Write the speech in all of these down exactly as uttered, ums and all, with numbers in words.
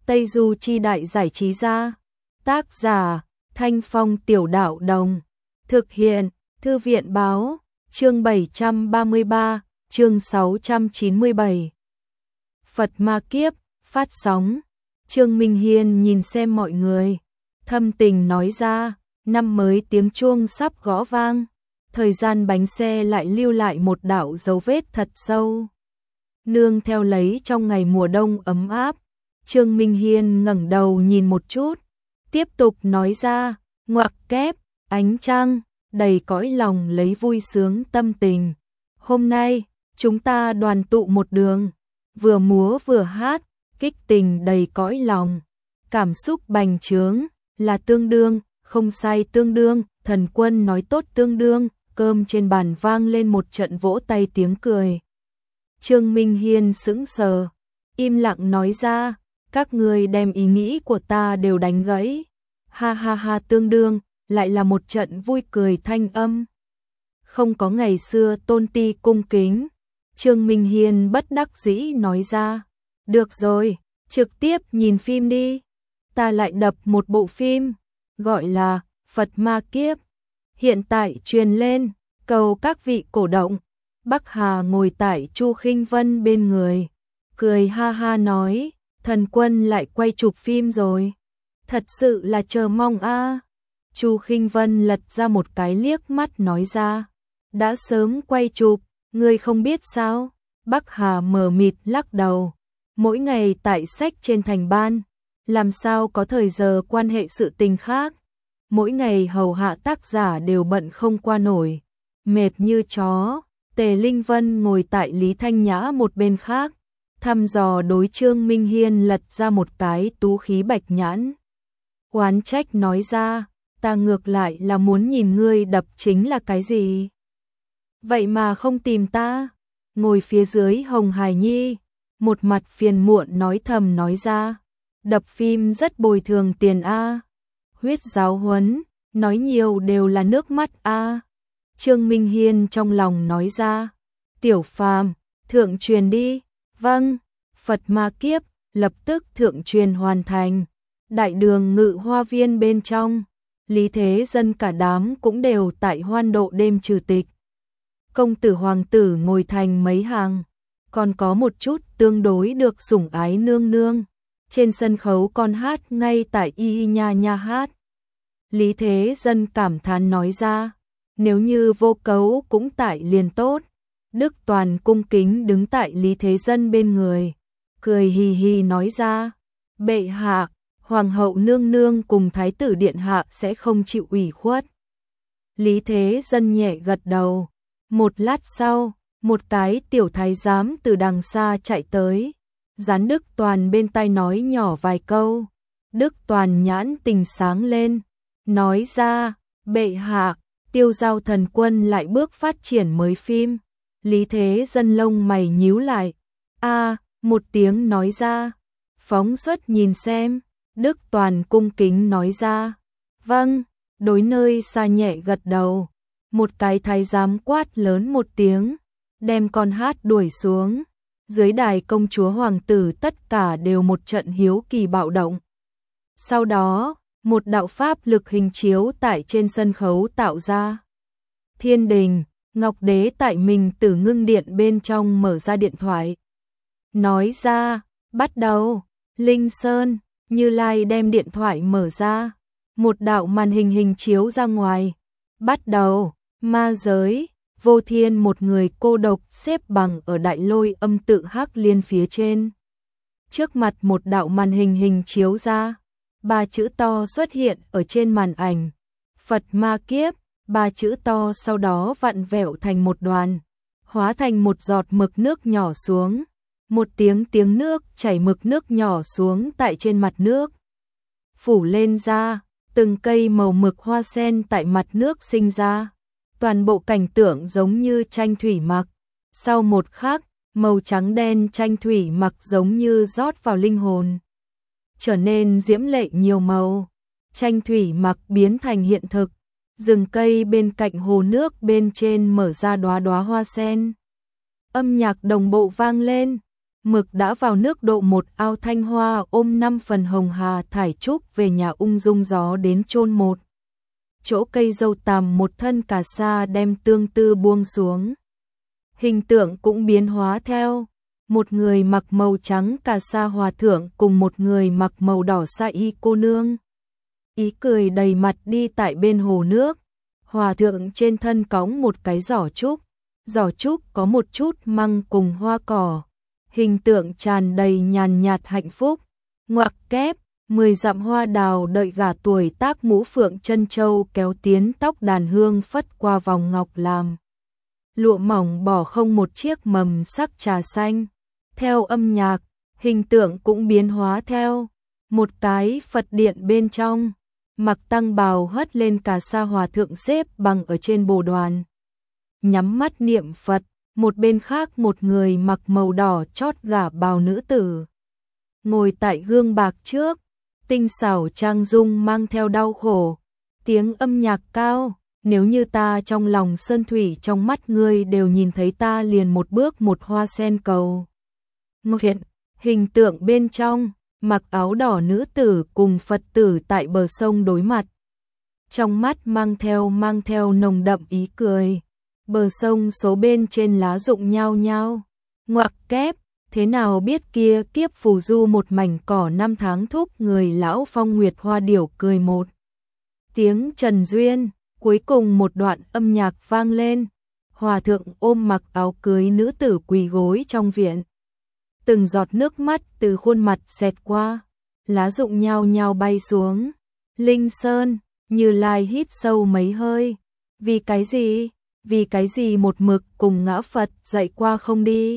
Tây Du Chi Đại Giải Trí Gia. Tác giả Thanh Phong Tiểu Đạo Đồng. Thực hiện Thư viện Báo. Chương bảy trăm ba mươi ba, chương sáu trăm chín mươi bảy. Phật Ma Kiếp, phát sóng. Trương Minh Hiên nhìn xem mọi người, thâm tình nói ra, năm mới tiếng chuông sắp gõ vang, thời gian bánh xe lại lưu lại một đạo dấu vết thật sâu. Nương theo lấy trong ngày mùa đông ấm áp, Trương Minh Hiên ngẩng đầu nhìn một chút, tiếp tục nói ra, ngoặc kép, ánh trăng, đầy cõi lòng lấy vui sướng tâm tình. Hôm nay, chúng ta đoàn tụ một đường, vừa múa vừa hát, kích tình đầy cõi lòng, cảm xúc bành trướng, là tương đương, không sai tương đương, thần quân nói tốt tương đương, cơm trên bàn vang lên một trận vỗ tay tiếng cười. Trương Minh Hiên sững sờ, im lặng nói ra, các ngươi đem ý nghĩ của ta đều đánh gãy. Ha ha ha, tương đương, lại là một trận vui cười thanh âm. Không có ngày xưa tôn ti cung kính. Trương Minh Hiên bất đắc dĩ nói ra, được rồi, trực tiếp nhìn phim đi. Ta lại đập một bộ phim, gọi là Phật Ma Kiếp. Hiện tại truyền lên, cầu các vị cổ động. Bắc Hà ngồi tại Chu Khinh Vân bên người, cười ha ha nói, thần quân lại quay chụp phim rồi. Thật sự là chờ mong a. À. Chu Khinh Vân lật ra một cái liếc mắt nói ra, đã sớm quay chụp, ngươi không biết sao? Bắc Hà mờ mịt lắc đầu, mỗi ngày tại sách trên thành ban, làm sao có thời giờ quan hệ sự tình khác. Mỗi ngày hầu hạ tác giả đều bận không qua nổi, mệt như chó. Tề Linh Vân ngồi tại Lý Thanh Nhã một bên khác, thăm dò đối Trương Minh Hiên lật ra một cái tú khí bạch nhãn. Oán trách nói ra, ta ngược lại là muốn nhìn ngươi đập chính là cái gì. Vậy mà không tìm ta. Ngồi phía dưới Hồng Hải Nhi, một mặt phiền muộn nói thầm nói ra, đập phim rất bồi thường tiền a. Huyết giáo huấn, nói nhiều đều là nước mắt a. Trương Minh Hiên trong lòng nói ra, Tiểu Phàm, thượng truyền đi. Vâng. Phật Ma Kiếp lập tức thượng truyền hoàn thành. Đại đường Ngự Hoa Viên bên trong, Lý Thế Dân cả đám cũng đều tại hoan độ đêm trừ tịch. Công tử hoàng tử ngồi thành mấy hàng, còn có một chút tương đối được sủng ái nương nương. Trên sân khấu con hát ngay tại y y nha nha hát. Lý Thế Dân cảm thán nói ra, nếu như Vô Cấu cũng tại liền tốt. Đức Toàn cung kính đứng tại Lý Thế Dân bên người, cười hì hì nói ra, bệ hạ, hoàng hậu nương nương cùng thái tử điện hạ sẽ không chịu ủy khuất. Lý Thế Dân nhẹ gật đầu. Một lát sau, một cái tiểu thái giám từ đằng xa chạy tới, dán Đức Toàn bên tai nói nhỏ vài câu. Đức Toàn nhãn tình sáng lên, nói ra, bệ hạ, Tiêu Giao thần quân lại bước phát triển mới phim. Lý Thế Dân lông mày nhíu lại, a, một tiếng nói ra, phóng xuất nhìn xem. Đức Toàn cung kính nói ra, vâng. Đối nơi xa nhẹ gật đầu. Một cái thái giám quát lớn một tiếng, đem con hát đuổi xuống. Dưới đài công chúa hoàng tử tất cả đều một trận hiếu kỳ bạo động. Sau đó, một đạo pháp lực hình chiếu tại trên sân khấu tạo ra. Thiên đình, Ngọc Đế tại mình Tử Ngưng Điện bên trong mở ra điện thoại. Nói ra, bắt đầu. Linh Sơn, Như Lai đem điện thoại mở ra. Một đạo màn hình hình chiếu ra ngoài. Bắt đầu. Ma giới, Vô Thiên một người cô độc xếp bằng ở đại lôi âm tự Hắc Liên phía trên. Trước mặt một đạo màn hình hình chiếu ra, ba chữ to xuất hiện ở trên màn ảnh. Phật Ma Kiếp, ba chữ to sau đó vặn vẹo thành một đoàn, hóa thành một giọt mực nước nhỏ xuống. Một tiếng tiếng nước chảy mực nước nhỏ xuống tại trên mặt nước. Phủ lên ra, từng cây màu mực hoa sen tại mặt nước sinh ra. Toàn bộ cảnh tượng giống như tranh thủy mặc. Sau một khắc, màu trắng đen tranh thủy mặc giống như rót vào linh hồn, trở nên diễm lệ nhiều màu. Tranh thủy mặc biến thành hiện thực. Rừng cây bên cạnh hồ nước bên trên mở ra đóa đóa hoa sen. Âm nhạc đồng bộ vang lên. mực đã vào nước độ một ao thanh hoa ôm năm phần hồng hà thải trúc về nhà ung dung gió đến chôn một. Chỗ cây dâu tằm một thân cà sa đem tương tư buông xuống. Hình tượng cũng biến hóa theo. Một người mặc màu trắng cà sa hòa thượng cùng một người mặc màu đỏ sa y cô nương. Ý cười đầy mặt đi tại bên hồ nước. Hòa thượng trên thân cõng một cái giỏ trúc. Giỏ trúc có một chút măng cùng hoa cỏ. Hình tượng tràn đầy nhàn nhạt hạnh phúc. Ngoặc kép, mười dặm hoa đào đợi gả tuổi tác mũ phượng chân châu kéo tiến tóc đàn hương phất qua vòng ngọc làm. Lụa mỏng bỏ không một chiếc mầm sắc trà xanh. Theo âm nhạc, hình tượng cũng biến hóa theo. Một cái Phật điện bên trong, mặc tăng bào hất lên cà sa hòa thượng xếp bằng ở trên bồ đoàn. Nhắm mắt niệm Phật, một bên khác một người mặc màu đỏ chót gả bào nữ tử. Ngồi tại gương bạc trước, tinh xảo trang dung mang theo đau khổ. Tiếng âm nhạc cao, nếu như ta trong lòng sơn thủy trong mắt ngươi đều nhìn thấy ta liền một bước một hoa sen cầu. Nguyện, hình tượng bên trong, mặc áo đỏ nữ tử cùng Phật tử tại bờ sông đối mặt. Trong mắt mang theo mang theo nồng đậm ý cười. Bờ sông số bên trên lá rụng nhao nhao. Ngoặc kép, thế nào biết kia kiếp phù du một mảnh cỏ năm tháng thúc người lão phong nguyệt hoa điểu cười một. Tiếng Trần Duyên, cuối cùng một đoạn âm nhạc vang lên. Hòa thượng ôm mặc áo cưới nữ tử quỳ gối trong viện. Từng giọt nước mắt từ khuôn mặt xẹt qua, lá rụng nhao nhao bay xuống. Linh Sơn, Như Lai hít sâu mấy hơi. Vì cái gì? Vì cái gì một mực cùng ngã Phật dạy qua không đi?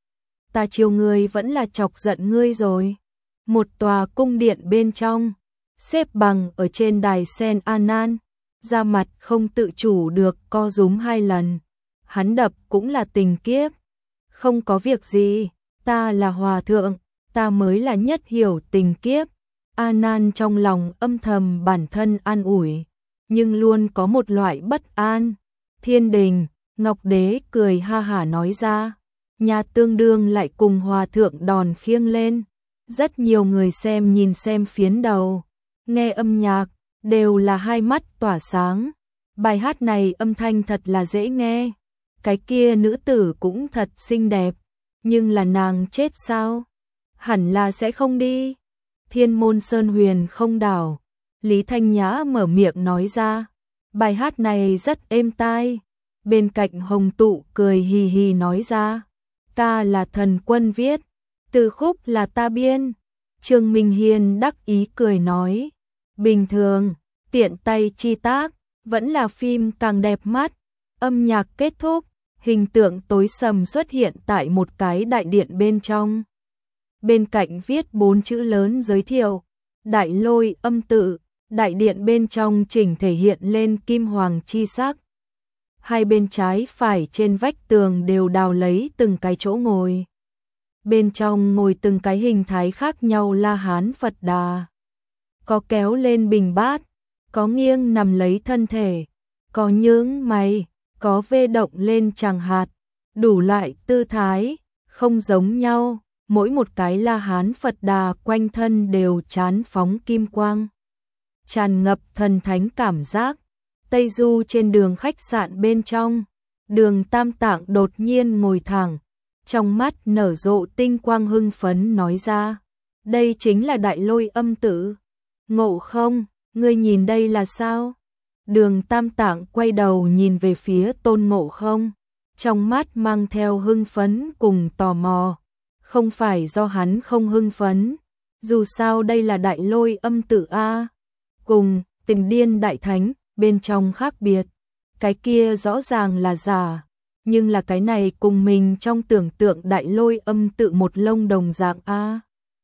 Ta chiều ngươi vẫn là chọc giận ngươi rồi. Một tòa cung điện bên trong, xếp bằng ở trên đài sen A Nan, da mặt không tự chủ được co rúm hai lần. Hắn đập cũng là tình kiếp. Không có việc gì, ta là hòa thượng, ta mới là nhất hiểu tình kiếp. A Nan trong lòng âm thầm bản thân an ủi, nhưng luôn có một loại bất an. Thiên đình, Ngọc Đế cười ha hả nói ra, nhà tương đương lại cùng hòa thượng đòn khiêng lên. Rất nhiều người xem nhìn xem phiến đầu, nghe âm nhạc, đều là hai mắt tỏa sáng. Bài hát này âm thanh thật là dễ nghe. Cái kia nữ tử cũng thật xinh đẹp, nhưng là nàng chết sao? Hẳn là sẽ không đi. Thiên môn sơn huyền không đảo. Lý Thanh Nhã mở miệng nói ra, bài hát này rất êm tai. Bên cạnh Hồng Tụ cười hì hì nói ra, ta là thần quân viết, từ khúc là ta biên. Trương Minh Hiên đắc ý cười nói, bình thường, tiện tay chi tác, vẫn là phim càng đẹp mắt. Âm nhạc kết thúc, hình tượng tối sầm xuất hiện tại một cái đại điện bên trong. Bên cạnh viết bốn chữ lớn giới thiệu, Đại Lôi Âm Tự. Đại điện bên trong chỉnh thể hiện lên kim hoàng chi sắc. Hai bên trái phải trên vách tường đều đào lấy từng cái chỗ ngồi. Bên trong ngồi từng cái hình thái khác nhau La Hán Phật Đà. Có kéo lên bình bát, có nghiêng nằm lấy thân thể, có nhướng mày, có vê động lên tràng hạt. Đủ loại tư thái, không giống nhau. Mỗi một cái La Hán Phật Đà quanh thân đều chán phóng kim quang, tràn ngập thần thánh cảm giác. Tây Du trên đường khách sạn bên trong, Đường Tam Tạng đột nhiên ngồi thẳng, trong mắt nở rộ tinh quang hưng phấn nói ra, đây chính là Đại Lôi Âm Tự. Ngộ không, ngươi nhìn đây là sao? Đường Tam Tạng quay đầu nhìn về phía Tôn Ngộ Không, trong mắt mang theo hưng phấn cùng tò mò. Không phải do hắn không hưng phấn, dù sao đây là Đại Lôi Âm Tự a. Cùng Tình Điên Đại Thánh bên trong khác biệt, cái kia rõ ràng là giả, nhưng là cái này cùng mình trong tưởng tượng Đại Lôi Âm Tự một lông đồng dạng a.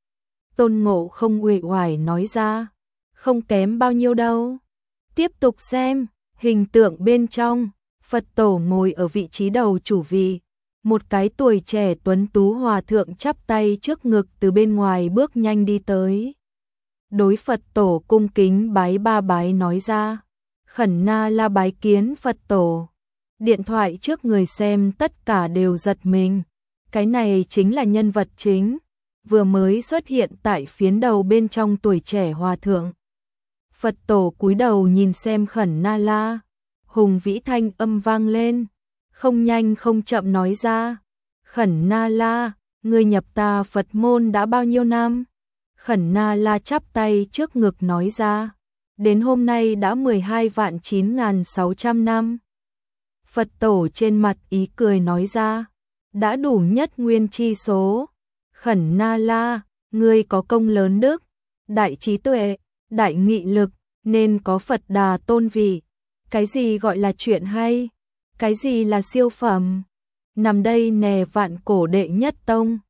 Tôn Ngộ Không uể oải nói ra, không kém bao nhiêu đâu. Tiếp tục xem, hình tượng bên trong, Phật tổ ngồi ở vị trí đầu chủ vị. Một cái tuổi trẻ tuấn tú hòa thượng chắp tay trước ngực từ bên ngoài bước nhanh đi tới. Đối Phật tổ cung kính bái ba bái nói ra, khẩn na la bái kiến Phật tổ. Điện thoại trước người xem tất cả đều giật mình. Cái này chính là nhân vật chính, vừa mới xuất hiện tại phiến đầu bên trong Tuổi Trẻ Hòa Thượng. Phật tổ cúi đầu nhìn xem Khẩn Na La, hùng vĩ thanh âm vang lên, không nhanh không chậm nói ra, Khẩn Na La, ngươi nhập ta Phật môn đã bao nhiêu năm? Khẩn Na La chắp tay trước ngực nói ra, đến hôm nay đã mười hai vạn chín nghìn sáu trăm năm. Phật tổ trên mặt ý cười nói ra, đã đủ nhất nguyên chi số. Khẩn Na La, ngươi có công lớn đức, đại trí tuệ, đại nghị lực, nên có Phật Đà tôn vị. Cái gì gọi là chuyện hay? Cái gì là siêu phẩm? Nằm đây nè vạn cổ đệ nhất tông,